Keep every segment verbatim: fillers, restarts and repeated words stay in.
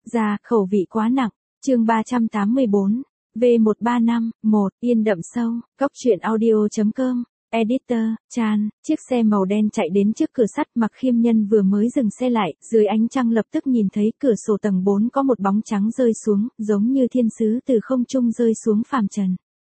Ra, khẩu vị quá nặng. Chương ba trăm tám mươi bốn. V một ba năm, một, Yên đậm sâu, Cóc truyện audio chấm com. Editor, Chan, chiếc xe màu đen chạy đến trước cửa sắt, Mặc Khiêm Nhân vừa mới dừng xe lại, dưới ánh trăng lập tức nhìn thấy cửa sổ tầng bốn có một bóng trắng rơi xuống, giống như thiên sứ từ không trung rơi xuống phàm trần.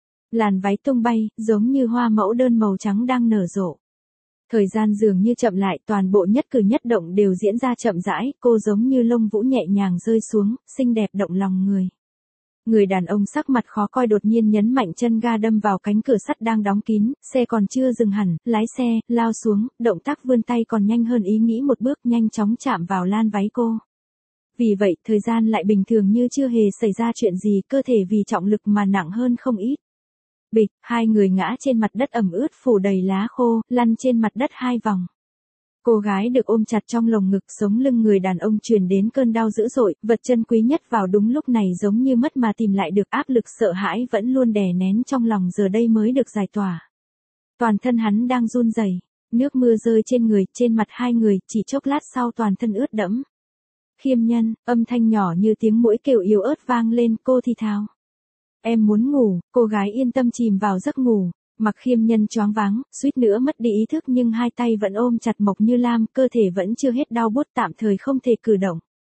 Làn váy tung bay, giống như hoa mẫu đơn màu trắng đang nở rộ. Thời gian dường như chậm lại, toàn bộ nhất cử nhất động đều diễn ra chậm rãi, cô giống như lông vũ nhẹ nhàng rơi xuống, xinh đẹp động lòng người. Người đàn ông sắc mặt khó coi đột nhiên nhấn mạnh chân ga đâm vào cánh cửa sắt đang đóng kín, xe còn chưa dừng hẳn, lái xe, lao xuống, động tác vươn tay còn nhanh hơn ý nghĩ một bước, nhanh chóng chạm vào lan váy cô. Vì vậy, thời gian lại bình thường như chưa hề xảy ra chuyện gì, cơ thể vì trọng lực mà nặng hơn không ít. Bịch, hai người ngã trên mặt đất ẩm ướt phủ đầy lá khô, lăn trên mặt đất hai vòng. Cô gái được ôm chặt trong lồng ngực, sống lưng người đàn ông truyền đến cơn đau dữ dội, vật chân quý nhất vào đúng lúc này giống như mất mà tìm lại được, áp lực sợ hãi vẫn luôn đè nén trong lòng giờ đây mới được giải tỏa. Toàn thân hắn đang run rẩy, nước mưa rơi trên người, trên mặt hai người, chỉ chốc lát sau toàn thân ướt đẫm. Khiêm Nhân, âm thanh nhỏ như tiếng muỗi kêu yếu ớt vang lên, cô thì thào. Em muốn ngủ, cô gái yên tâm chìm vào giấc ngủ. Mặc Khiêm Nhân choáng váng, suýt nữa mất đi ý thức nhưng hai tay vẫn ôm chặt Mộc Như Lam, cơ thể vẫn chưa hết đau buốt, tạm thời không thể cử động.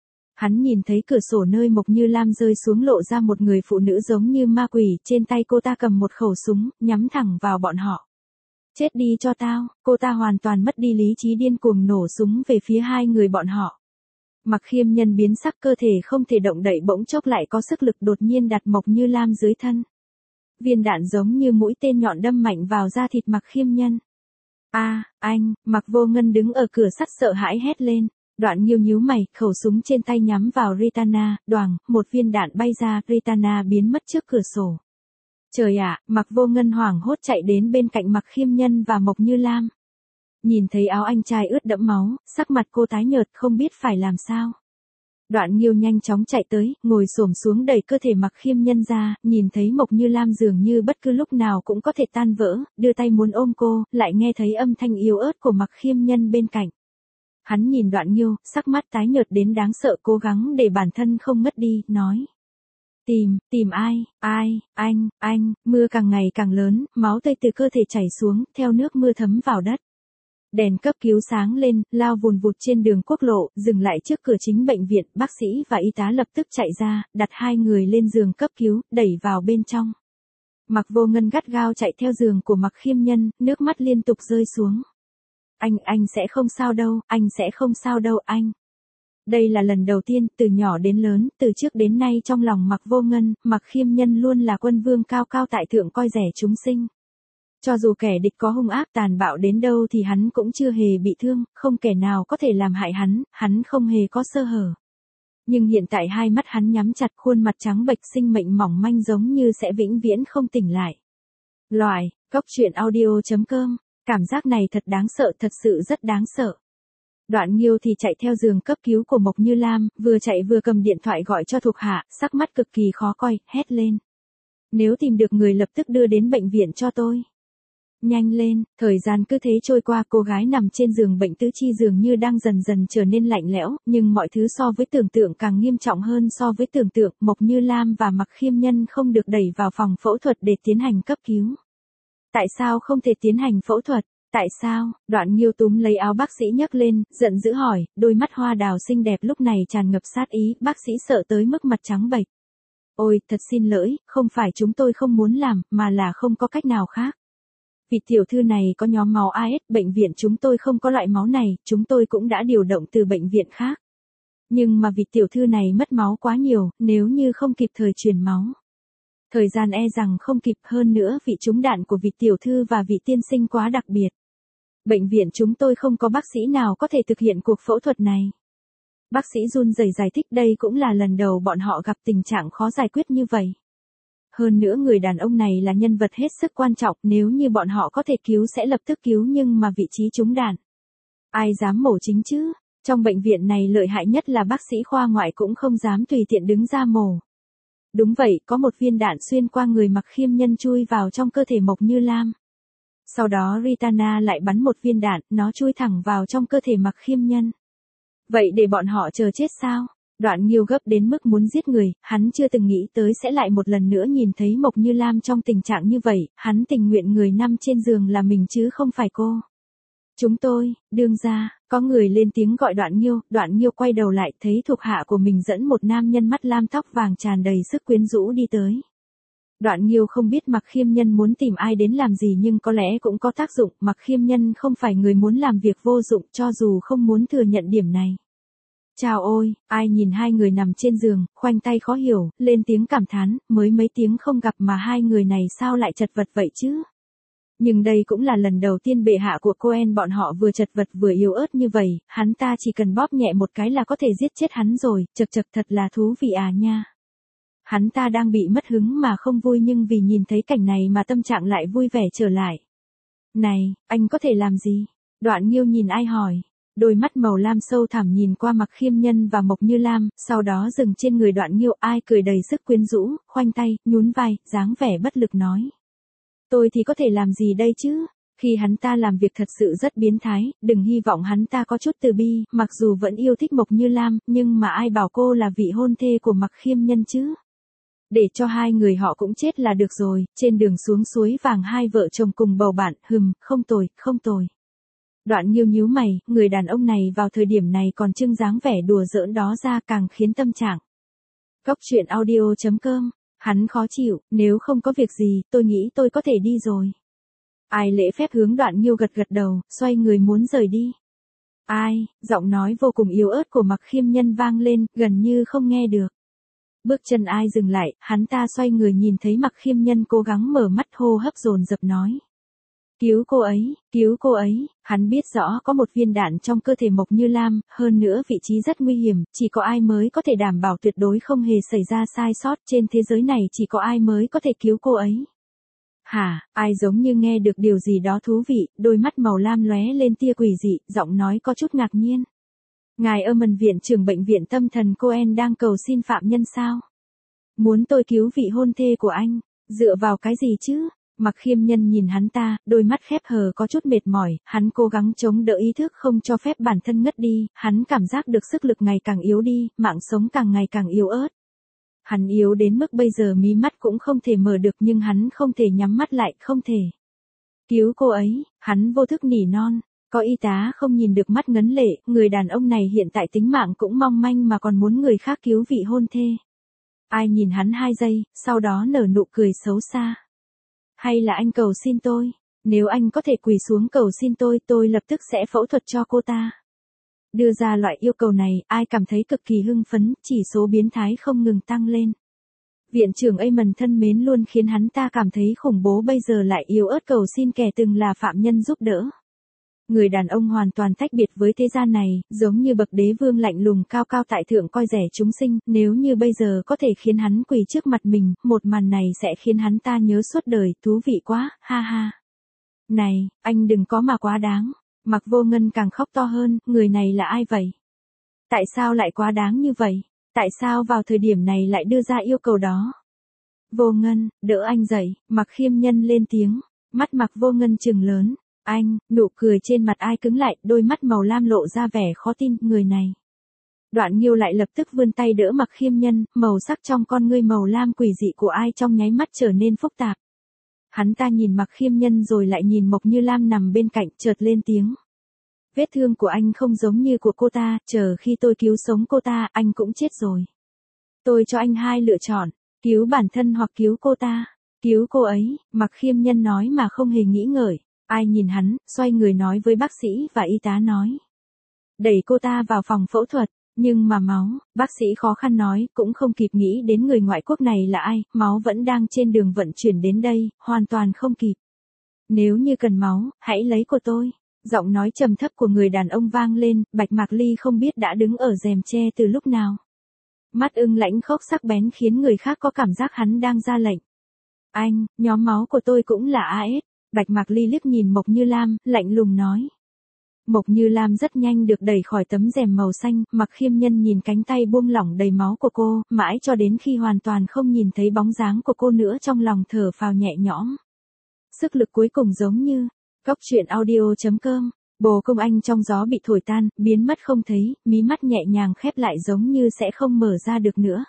Hắn nhìn thấy cửa sổ nơi Mộc Như Lam rơi xuống lộ ra một người phụ nữ giống như ma quỷ, trên tay cô ta cầm một khẩu súng, nhắm thẳng vào bọn họ. Chết đi cho tao, cô ta hoàn toàn mất đi lý trí, điên cuồng nổ súng về phía hai người bọn họ. Mặc Khiêm Nhân biến sắc, cơ thể không thể động đậy, bỗng chốc lại có sức lực, đột nhiên đặt Mộc Như Lam dưới thân. Viên đạn giống như mũi tên nhọn đâm mạnh vào da thịt Mặc Khiêm Nhân. A, à, anh, Mặc Vô Ngân đứng ở cửa sắt sợ hãi hét lên. Đoạn Nghiêu nhíu mày, khẩu súng trên tay nhắm vào Ritana, đoàng, một viên đạn bay ra, Ritana biến mất trước cửa sổ. Trời ạ, à, Mặc Vô Ngân hoảng hốt chạy đến bên cạnh Mặc Khiêm Nhân và Mộc Như Lam. Nhìn thấy áo anh trai ướt đẫm máu, sắc mặt cô tái nhợt không biết phải làm sao. Đoạn Nghiêu nhanh chóng chạy tới, ngồi xổm xuống đẩy cơ thể Mặc Khiêm Nhân ra, nhìn thấy Mộc Như Lam dường như bất cứ lúc nào cũng có thể tan vỡ, đưa tay muốn ôm cô, lại nghe thấy âm thanh yếu ớt của Mặc Khiêm Nhân bên cạnh. Hắn nhìn Đoạn Nghiêu, sắc mắt tái nhợt đến đáng sợ, cố gắng để bản thân không ngất đi, nói. Tìm, tìm ai, ai, anh, anh, mưa càng ngày càng lớn, máu tươi từ cơ thể chảy xuống, theo nước mưa thấm vào đất. Đèn cấp cứu sáng lên, lao vùn vụt trên đường quốc lộ, dừng lại trước cửa chính bệnh viện, bác sĩ và y tá lập tức chạy ra, đặt hai người lên giường cấp cứu, đẩy vào bên trong. Mặc Vô Ngân gắt gao chạy theo giường của Mặc Khiêm Nhân, nước mắt liên tục rơi xuống. Anh, anh sẽ không sao đâu, anh sẽ không sao đâu, anh. Đây là lần đầu tiên, từ nhỏ đến lớn, từ trước đến nay trong lòng Mặc Vô Ngân, Mặc Khiêm Nhân luôn là quân vương cao cao tại thượng, coi rẻ chúng sinh. Cho dù kẻ địch có hung ác tàn bạo đến đâu thì hắn cũng chưa hề bị thương, không kẻ nào có thể làm hại hắn, hắn không hề có sơ hở. Nhưng hiện tại hai mắt hắn nhắm chặt, khuôn mặt trắng bệch, sinh mệnh mỏng manh giống như sẽ vĩnh viễn không tỉnh lại. Loại, Cóc truyện audio chấm com, cảm giác này thật đáng sợ, thật sự rất đáng sợ. Đoạn Nghiêu thì chạy theo giường cấp cứu của Mộc Như Lam, vừa chạy vừa cầm điện thoại gọi cho thuộc hạ, sắc mắt cực kỳ khó coi, hét lên. Nếu tìm được người lập tức đưa đến bệnh viện cho tôi. Nhanh lên, thời gian cứ thế trôi qua, cô gái nằm trên giường bệnh tứ chi dường như đang dần dần trở nên lạnh lẽo, nhưng mọi thứ so với tưởng tượng càng nghiêm trọng hơn so với tưởng tượng, Mộc Như Lam và Mặc Khiêm Nhân không được đẩy vào phòng phẫu thuật để tiến hành cấp cứu. Tại sao không thể tiến hành phẫu thuật? Tại sao? Đoạn Nghiêu túm lấy áo bác sĩ nhấc lên, giận dữ hỏi, đôi mắt hoa đào xinh đẹp lúc này tràn ngập sát ý, bác sĩ sợ tới mức mặt trắng bệch. Ôi, thật xin lỗi, không phải chúng tôi không muốn làm, mà là không có cách nào khác. Vì tiểu thư này có nhóm máu a ét, bệnh viện chúng tôi không có loại máu này, chúng tôi cũng đã điều động từ bệnh viện khác. Nhưng mà vì tiểu thư này mất máu quá nhiều, nếu như không kịp thời truyền máu. Thời gian e rằng không kịp, hơn nữa vị trúng đạn của vị tiểu thư và vị tiên sinh quá đặc biệt. Bệnh viện chúng tôi không có bác sĩ nào có thể thực hiện cuộc phẫu thuật này. Bác sĩ run rẩy giải thích, đây cũng là lần đầu bọn họ gặp tình trạng khó giải quyết như vậy. Hơn nữa người đàn ông này là nhân vật hết sức quan trọng, nếu như bọn họ có thể cứu sẽ lập tức cứu, nhưng mà vị trí trúng đạn. Ai dám mổ chính chứ? Trong bệnh viện này lợi hại nhất là bác sĩ khoa ngoại cũng không dám tùy tiện đứng ra mổ. Đúng vậy, có một viên đạn xuyên qua người Mặc Khiêm Nhân chui vào trong cơ thể Mộc Như Lam. Sau đó Ritana lại bắn một viên đạn, nó chui thẳng vào trong cơ thể Mặc Khiêm Nhân. Vậy để bọn họ chờ chết sao? Đoạn Nghiêu gấp đến mức muốn giết người, hắn chưa từng nghĩ tới sẽ lại một lần nữa nhìn thấy Mộc Như Lam trong tình trạng như vậy, hắn tình nguyện người nằm trên giường là mình chứ không phải cô. Chúng tôi, đương gia, có người lên tiếng gọi Đoạn Nghiêu, Đoạn Nghiêu quay đầu lại thấy thuộc hạ của mình dẫn một nam nhân mắt lam tóc vàng tràn đầy sức quyến rũ đi tới. Đoạn Nghiêu không biết Mặc Khiêm Nhân muốn tìm ai đến làm gì nhưng có lẽ cũng có tác dụng, Mặc Khiêm Nhân không phải người muốn làm việc vô dụng cho dù không muốn thừa nhận điểm này. Chào ôi, ai nhìn hai người nằm trên giường, khoanh tay khó hiểu, lên tiếng cảm thán, mới mấy tiếng không gặp mà hai người này sao lại chật vật vậy chứ? Nhưng đây cũng là lần đầu tiên bệ hạ của Cohen bọn họ vừa chật vật vừa yếu ớt như vậy, hắn ta chỉ cần bóp nhẹ một cái là có thể giết chết hắn rồi, chật chật thật là thú vị à nha. Hắn ta đang bị mất hứng mà không vui nhưng vì nhìn thấy cảnh này mà tâm trạng lại vui vẻ trở lại. Này, anh có thể làm gì? Đoạn Nghiêu nhìn ai hỏi. Đôi mắt màu lam sâu thẳm nhìn qua Mặc Khiêm Nhân và Mộc Như Lam, sau đó dừng trên người Đoạn Nghiêu, ai cười đầy sức quyến rũ, khoanh tay, nhún vai, dáng vẻ bất lực nói. Tôi thì có thể làm gì đây chứ? Khi hắn ta làm việc thật sự rất biến thái, đừng hy vọng hắn ta có chút từ bi, mặc dù vẫn yêu thích Mộc Như Lam, nhưng mà ai bảo cô là vị hôn thê của Mặc Khiêm Nhân chứ? Để cho hai người họ cũng chết là được rồi, trên đường xuống suối vàng hai vợ chồng cùng bầu bạn, hừm, không tồi, không tồi. Đoạn Nghiêu nhíu mày, người đàn ông này vào thời điểm này còn trưng dáng vẻ đùa giỡn đó ra càng khiến tâm trạng. Cốc truyện audio chấm com, hắn khó chịu, nếu không có việc gì, tôi nghĩ tôi có thể đi rồi. Ai lễ phép hướng Đoạn Nghiêu gật gật đầu, xoay người muốn rời đi. Ai, giọng nói vô cùng yếu ớt của Mặc Khiêm Nhân vang lên, gần như không nghe được. Bước chân ai dừng lại, hắn ta xoay người nhìn thấy Mặc Khiêm Nhân cố gắng mở mắt hô hấp dồn dập nói. Cứu cô ấy, cứu cô ấy, hắn biết rõ có một viên đạn trong cơ thể Mộc Như Lam, hơn nữa vị trí rất nguy hiểm, chỉ có ai mới có thể đảm bảo tuyệt đối không hề xảy ra sai sót, trên thế giới này chỉ có ai mới có thể cứu cô ấy. Hả, ai giống như nghe được điều gì đó thú vị, đôi mắt màu lam lóe lên tia quỷ dị, giọng nói có chút ngạc nhiên. Ngài Ơ-mần viện trưởng bệnh viện tâm thần Cohen đang cầu xin phạm nhân sao? Muốn tôi cứu vị hôn thê của anh, dựa vào cái gì chứ? Mặc Khiêm Nhân nhìn hắn ta, đôi mắt khép hờ có chút mệt mỏi, hắn cố gắng chống đỡ ý thức không cho phép bản thân ngất đi, hắn cảm giác được sức lực ngày càng yếu đi, mạng sống càng ngày càng yếu ớt. Hắn yếu đến mức bây giờ mí mắt cũng không thể mở được nhưng hắn không thể nhắm mắt lại, không thể. Cứu cô ấy, hắn vô thức nỉ non, có y tá không nhìn được mắt ngấn lệ, người đàn ông này hiện tại tính mạng cũng mong manh mà còn muốn người khác cứu vị hôn thê. Ai nhìn hắn hai giây, sau đó nở nụ cười xấu xa. Hay là anh cầu xin tôi, nếu anh có thể quỳ xuống cầu xin tôi, tôi lập tức sẽ phẫu thuật cho cô ta. Đưa ra loại yêu cầu này, ai cảm thấy cực kỳ hưng phấn, chỉ số biến thái không ngừng tăng lên. Viện trưởng Amon thân mến luôn khiến hắn ta cảm thấy khủng bố bây giờ lại yếu ớt cầu xin kẻ từng là phạm nhân giúp đỡ. Người đàn ông hoàn toàn tách biệt với thế gian này, giống như bậc đế vương lạnh lùng cao cao tại thượng coi rẻ chúng sinh, nếu như bây giờ có thể khiến hắn quỳ trước mặt mình, một màn này sẽ khiến hắn ta nhớ suốt đời, thú vị quá, ha ha. Này, anh đừng có mà quá đáng. Mặc Vô Ngân càng khóc to hơn, người này là ai vậy? Tại sao lại quá đáng như vậy? Tại sao vào thời điểm này lại đưa ra yêu cầu đó? Vô Ngân, đỡ anh dậy, Mặc Khiêm Nhân lên tiếng, mắt Mặc Vô Ngân trừng lớn. Anh, nụ cười trên mặt ai cứng lại, đôi mắt màu lam lộ ra vẻ khó tin, người này. Đoạn Nghiêu lại lập tức vươn tay đỡ Mặc Khiêm Nhân, màu sắc trong con ngươi màu lam quỷ dị của ai trong nháy mắt trở nên phức tạp. Hắn ta nhìn Mặc Khiêm Nhân rồi lại nhìn Mộc Như Lam nằm bên cạnh, chợt lên tiếng. Vết thương của anh không giống như của cô ta, chờ khi tôi cứu sống cô ta, anh cũng chết rồi. Tôi cho anh hai lựa chọn, cứu bản thân hoặc cứu cô ta. Cứu cô ấy, Mặc Khiêm Nhân nói mà không hề nghĩ ngợi. Ai nhìn hắn, xoay người nói với bác sĩ và y tá nói. Đẩy cô ta vào phòng phẫu thuật, nhưng mà máu, bác sĩ khó khăn nói, cũng không kịp nghĩ đến người ngoại quốc này là ai, máu vẫn đang trên đường vận chuyển đến đây, hoàn toàn không kịp. Nếu như cần máu, hãy lấy của tôi. Giọng nói trầm thấp của người đàn ông vang lên, Bạch Mạc Ly không biết đã đứng ở rèm tre từ lúc nào. Mắt ưng lãnh khốc sắc bén khiến người khác có cảm giác hắn đang ra lệnh. Anh, nhóm máu của tôi cũng là a ét. Bạch Mạc Ly liếc nhìn Mộc Như Lam, lạnh lùng nói. Mộc Như Lam rất nhanh được đẩy khỏi tấm rèm màu xanh, Mặc Khiêm Nhân nhìn cánh tay buông lỏng đầy máu của cô, mãi cho đến khi hoàn toàn không nhìn thấy bóng dáng của cô nữa trong lòng thở phào nhẹ nhõm. Sức lực cuối cùng giống như, cốc truyện audio chấm com Bồ công anh trong gió bị thổi tan, biến mất không thấy, mí mắt nhẹ nhàng khép lại giống như sẽ không mở ra được nữa.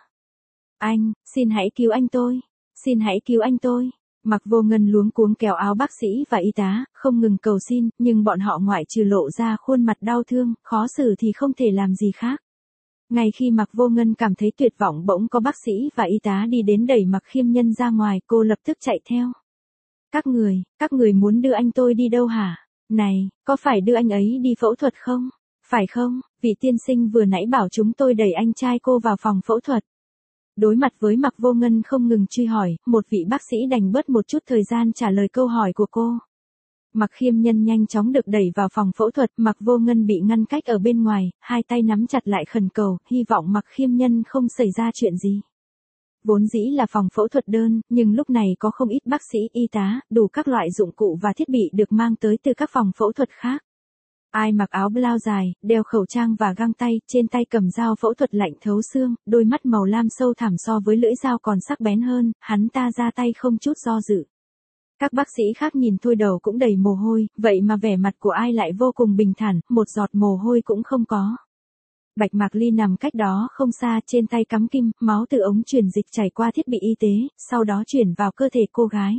Anh, xin hãy cứu anh tôi. Xin hãy cứu anh tôi. Mạc Vô Ngân luống cuống kéo áo bác sĩ và y tá, không ngừng cầu xin, nhưng bọn họ ngoại trừ lộ ra khuôn mặt đau thương, khó xử thì không thể làm gì khác. Ngay khi Mạc Vô Ngân cảm thấy tuyệt vọng bỗng có bác sĩ và y tá đi đến đẩy Mạc Khiêm Nhân ra ngoài, cô lập tức chạy theo. Các người, các người muốn đưa anh tôi đi đâu hả? Này, có phải đưa anh ấy đi phẫu thuật không? Phải không? Vị tiên sinh vừa nãy bảo chúng tôi đẩy anh trai cô vào phòng phẫu thuật. Đối mặt với Mạc Vô Ngân không ngừng truy hỏi, một vị bác sĩ đành bớt một chút thời gian trả lời câu hỏi của cô. Mạc Khiêm Nhân nhanh chóng được đẩy vào phòng phẫu thuật, Mạc Vô Ngân bị ngăn cách ở bên ngoài, hai tay nắm chặt lại khẩn cầu, hy vọng Mạc Khiêm Nhân không xảy ra chuyện gì. Vốn dĩ là phòng phẫu thuật đơn, nhưng lúc này có không ít bác sĩ, y tá, đủ các loại dụng cụ và thiết bị được mang tới từ các phòng phẫu thuật khác. Ai mặc áo blau dài, đeo khẩu trang và găng tay, trên tay cầm dao phẫu thuật lạnh thấu xương, đôi mắt màu lam sâu thẳm so với lưỡi dao còn sắc bén hơn, hắn ta ra tay không chút do dự. Các bác sĩ khác nhìn thôi đầu cũng đầy mồ hôi, vậy mà vẻ mặt của ai lại vô cùng bình thản, một giọt mồ hôi cũng không có. Bạch Mạc Ly nằm cách đó không xa, trên tay cắm kim, máu từ ống truyền dịch chảy qua thiết bị y tế, sau đó chuyển vào cơ thể cô gái.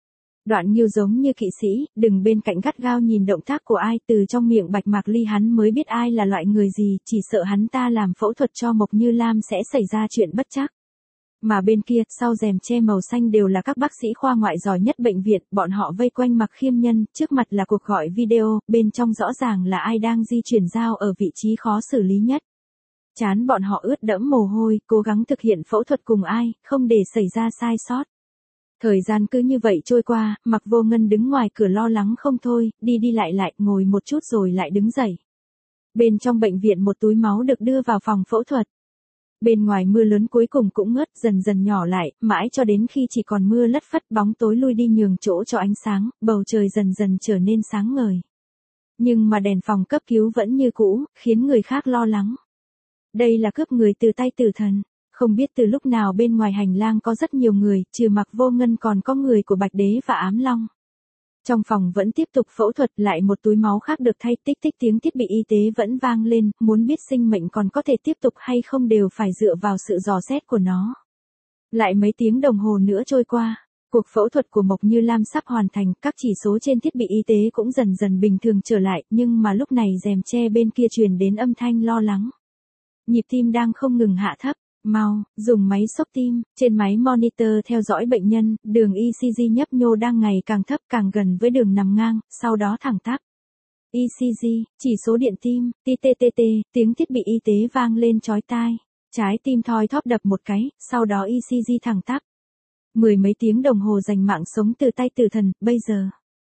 Đoạn Nghiêu giống như kỵ sĩ, đừng bên cạnh gắt gao nhìn động tác của ai, từ trong miệng Bạch Mạc Ly hắn mới biết ai là loại người gì, chỉ sợ hắn ta làm phẫu thuật cho Mộc Như Lam sẽ xảy ra chuyện bất trắc. Mà bên kia, sau rèm che màu xanh đều là các bác sĩ khoa ngoại giỏi nhất bệnh viện, bọn họ vây quanh Mạc Khiêm Nhân, trước mặt là cuộc gọi video, bên trong rõ ràng là ai đang di chuyển dao ở vị trí khó xử lý nhất. Chán bọn họ ướt đẫm mồ hôi, cố gắng thực hiện phẫu thuật cùng ai, không để xảy ra sai sót. Thời gian cứ như vậy trôi qua, Mạc Vô Ngân đứng ngoài cửa lo lắng không thôi, đi đi lại lại, ngồi một chút rồi lại đứng dậy. Bên trong bệnh viện một túi máu được đưa vào phòng phẫu thuật. Bên ngoài mưa lớn cuối cùng cũng ngớt, dần dần nhỏ lại, mãi cho đến khi chỉ còn mưa lất phất, bóng tối lui đi nhường chỗ cho ánh sáng, bầu trời dần dần trở nên sáng ngời. Nhưng mà đèn phòng cấp cứu vẫn như cũ, khiến người khác lo lắng. Đây là cướp người từ tay tử thần. Không biết từ lúc nào bên ngoài hành lang có rất nhiều người, trừ Mạc Vô Ngân còn có người của Bạch Đế và Ám Long. Trong phòng vẫn tiếp tục phẫu thuật, lại một túi máu khác được thay, tích tích tiếng thiết bị y tế vẫn vang lên, muốn biết sinh mệnh còn có thể tiếp tục hay không đều phải dựa vào sự dò xét của nó. Lại mấy tiếng đồng hồ nữa trôi qua, cuộc phẫu thuật của Mộc Như Lam sắp hoàn thành, các chỉ số trên thiết bị y tế cũng dần dần bình thường trở lại, nhưng mà lúc này rèm che bên kia truyền đến âm thanh lo lắng. Nhịp tim đang không ngừng hạ thấp. Mau, dùng máy xốc tim, trên máy monitor theo dõi bệnh nhân, đường e xê giê nhấp nhô đang ngày càng thấp càng gần với đường nằm ngang, sau đó thẳng tắp. e xê giê, chỉ số điện tim, tê tê tê tê, tiếng thiết bị y tế vang lên chói tai. Trái tim thoi thóp đập một cái, sau đó e xê giê thẳng tắp. Mười mấy tiếng đồng hồ giành mạng sống từ tay tử thần, bây giờ.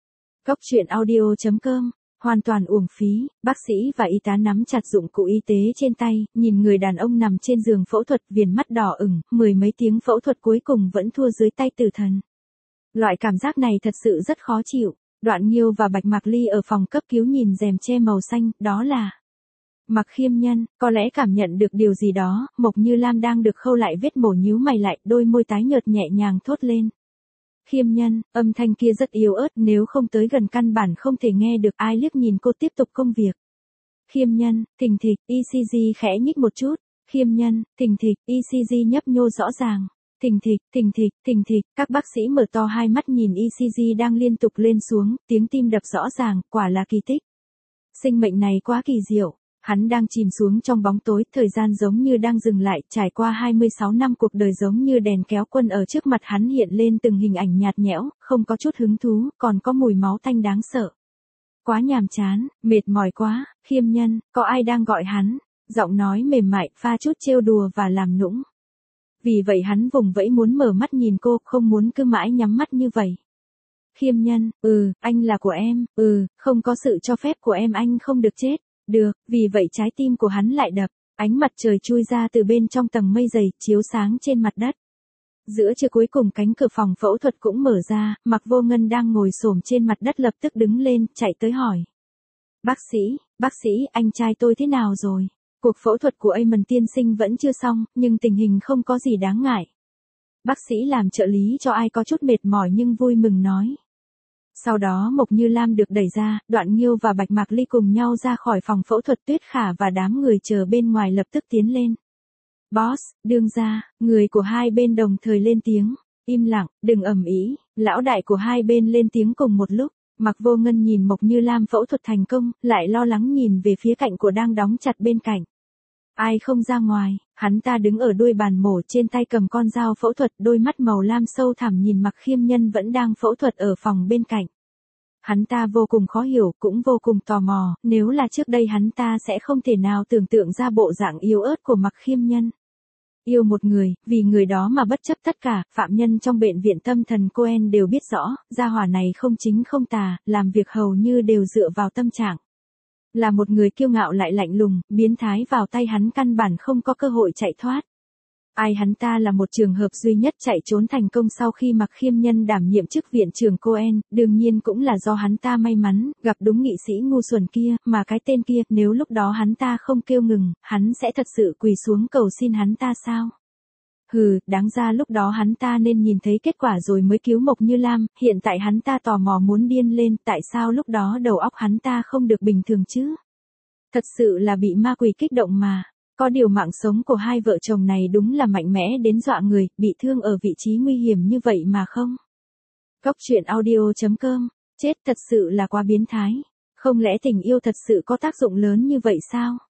Cốc truyện audio chấm com hoàn toàn uổng phí, bác sĩ và y tá nắm chặt dụng cụ y tế trên tay, nhìn người đàn ông nằm trên giường phẫu thuật, viền mắt đỏ ửng, mười mấy tiếng phẫu thuật cuối cùng vẫn thua dưới tay tử thần. Loại cảm giác này thật sự rất khó chịu. Đoạn Nghiêu và Bạch Mạc Ly ở phòng cấp cứu nhìn rèm che màu xanh, đó là Mạc Khiêm Nhân, có lẽ cảm nhận được điều gì đó, Mộc Như Lam đang được khâu lại vết mổ nhíu mày lại, đôi môi tái nhợt nhẹ nhàng thốt lên. Khiêm Nhân, âm thanh kia rất yếu ớt, nếu không tới gần căn bản không thể nghe được. Ai liếc nhìn cô tiếp tục công việc. Khiêm Nhân, thình thịch, e xê giê khẽ nhích một chút. Khiêm Nhân, thình thịch, e xê giê nhấp nhô rõ ràng. Thình thịch, thình thịch, thình thịch, các bác sĩ mở to hai mắt nhìn e xê giê đang liên tục lên xuống, tiếng tim đập rõ ràng, quả là kỳ tích. Sinh mệnh này quá kỳ diệu. Hắn đang chìm xuống trong bóng tối, thời gian giống như đang dừng lại, trải qua hai mươi sáu năm cuộc đời giống như đèn kéo quân ở trước mặt hắn hiện lên từng hình ảnh nhạt nhẽo, không có chút hứng thú, còn có mùi máu tanh đáng sợ. Quá nhàm chán, mệt mỏi quá, Khiêm Nhân, có ai đang gọi hắn? Giọng nói mềm mại, pha chút trêu đùa và làm nũng. Vì vậy hắn vùng vẫy muốn mở mắt nhìn cô, không muốn cứ mãi nhắm mắt như vậy. Khiêm Nhân, ừ, anh là của em, ừ, không có sự cho phép của em anh không được chết. Được, vì vậy trái tim của hắn lại đập, ánh mặt trời chui ra từ bên trong tầng mây dày, chiếu sáng trên mặt đất. Giữa trưa cuối cùng cánh cửa phòng phẫu thuật cũng mở ra, Mạc Vô Ngân đang ngồi xổm trên mặt đất lập tức đứng lên, chạy tới hỏi. Bác sĩ, bác sĩ, anh trai tôi thế nào rồi? Cuộc phẫu thuật của Amon tiên sinh vẫn chưa xong, nhưng tình hình không có gì đáng ngại. Bác sĩ làm trợ lý cho ai có chút mệt mỏi nhưng vui mừng nói. Sau đó Mộc Như Lam được đẩy ra, Đoạn Nghiêu và Bạch Mạc Ly cùng nhau ra khỏi phòng phẫu thuật, Tuyết Khả và đám người chờ bên ngoài lập tức tiến lên. Boss, đương gia, người của hai bên đồng thời lên tiếng. Im lặng, đừng ầm ĩ. Lão đại của hai bên lên tiếng cùng một lúc. Mạc Vô Ngân nhìn Mộc Như Lam phẫu thuật thành công, lại lo lắng nhìn về phía cạnh của đang đóng chặt bên cạnh. Ai không ra ngoài, hắn ta đứng ở đuôi bàn mổ, trên tay cầm con dao phẫu thuật, đôi mắt màu lam sâu thẳm nhìn Mạc Khiêm Nhân vẫn đang phẫu thuật ở phòng bên cạnh. Hắn ta vô cùng khó hiểu, cũng vô cùng tò mò, nếu là trước đây hắn ta sẽ không thể nào tưởng tượng ra bộ dạng yếu ớt của Mạc Khiêm Nhân. Yêu một người, vì người đó mà bất chấp tất cả, phạm nhân trong bệnh viện tâm thần Cohen đều biết rõ, gia hỏa này không chính không tà, làm việc hầu như đều dựa vào tâm trạng. Là một người kiêu ngạo lại lạnh lùng, biến thái, vào tay hắn căn bản không có cơ hội chạy thoát. Ai hắn ta là một trường hợp duy nhất chạy trốn thành công sau khi Mạc Khiêm Nhân đảm nhiệm chức viện trưởng Cohen, đương nhiên cũng là do hắn ta may mắn, gặp đúng nghị sĩ ngu xuẩn kia, mà cái tên kia, nếu lúc đó hắn ta không kêu ngừng, hắn sẽ thật sự quỳ xuống cầu xin hắn ta sao? Hừ, đáng ra lúc đó hắn ta nên nhìn thấy kết quả rồi mới cứu Mộc Như Lam, hiện tại hắn ta tò mò muốn điên lên, tại sao lúc đó đầu óc hắn ta không được bình thường chứ? Thật sự là bị ma quỷ kích động mà. Có điều mạng sống của hai vợ chồng này đúng là mạnh mẽ đến dọa người, bị thương ở vị trí nguy hiểm như vậy mà không. Góc truyện audio chấm com, chết thật sự là quá biến thái. Không lẽ tình yêu thật sự có tác dụng lớn như vậy sao?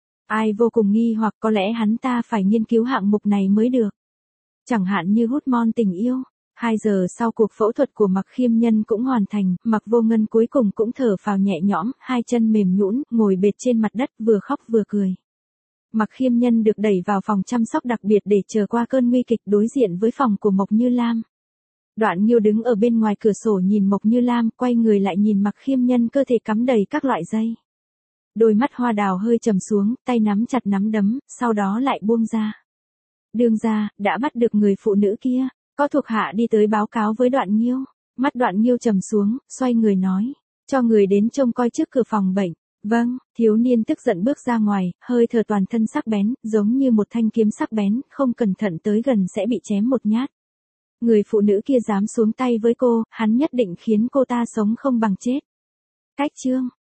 Ai vô cùng nghi hoặc, có lẽ hắn ta phải nghiên cứu hạng mục này mới được. Chẳng hạn như hormone tình yêu. Hai giờ sau cuộc phẫu thuật của Mạc Khiêm Nhân cũng hoàn thành, Mạc Vô Ngân cuối cùng cũng thở phào nhẹ nhõm, hai chân mềm nhũn, ngồi bệt trên mặt đất, vừa khóc vừa cười. Mạc Khiêm Nhân được đẩy vào phòng chăm sóc đặc biệt để chờ qua cơn nguy kịch, đối diện với phòng của Mộc Như Lam. Đoạn Nghiêu đứng ở bên ngoài cửa sổ nhìn Mộc Như Lam, quay người lại nhìn Mạc Khiêm Nhân, cơ thể cắm đầy các loại dây. Đôi mắt hoa đào hơi trầm xuống, tay nắm chặt nắm đấm, sau đó lại buông ra. Đương gia, đã bắt được người phụ nữ kia, có thuộc hạ đi tới báo cáo với Đoạn Nghiêu. Mắt Đoạn Nghiêu trầm xuống, xoay người nói, cho người đến trông coi trước cửa phòng bệnh. Vâng, thiếu niên tức giận bước ra ngoài, hơi thở toàn thân sắc bén, giống như một thanh kiếm sắc bén, không cẩn thận tới gần sẽ bị chém một nhát. Người phụ nữ kia dám xuống tay với cô, hắn nhất định khiến cô ta sống không bằng chết. Cách chương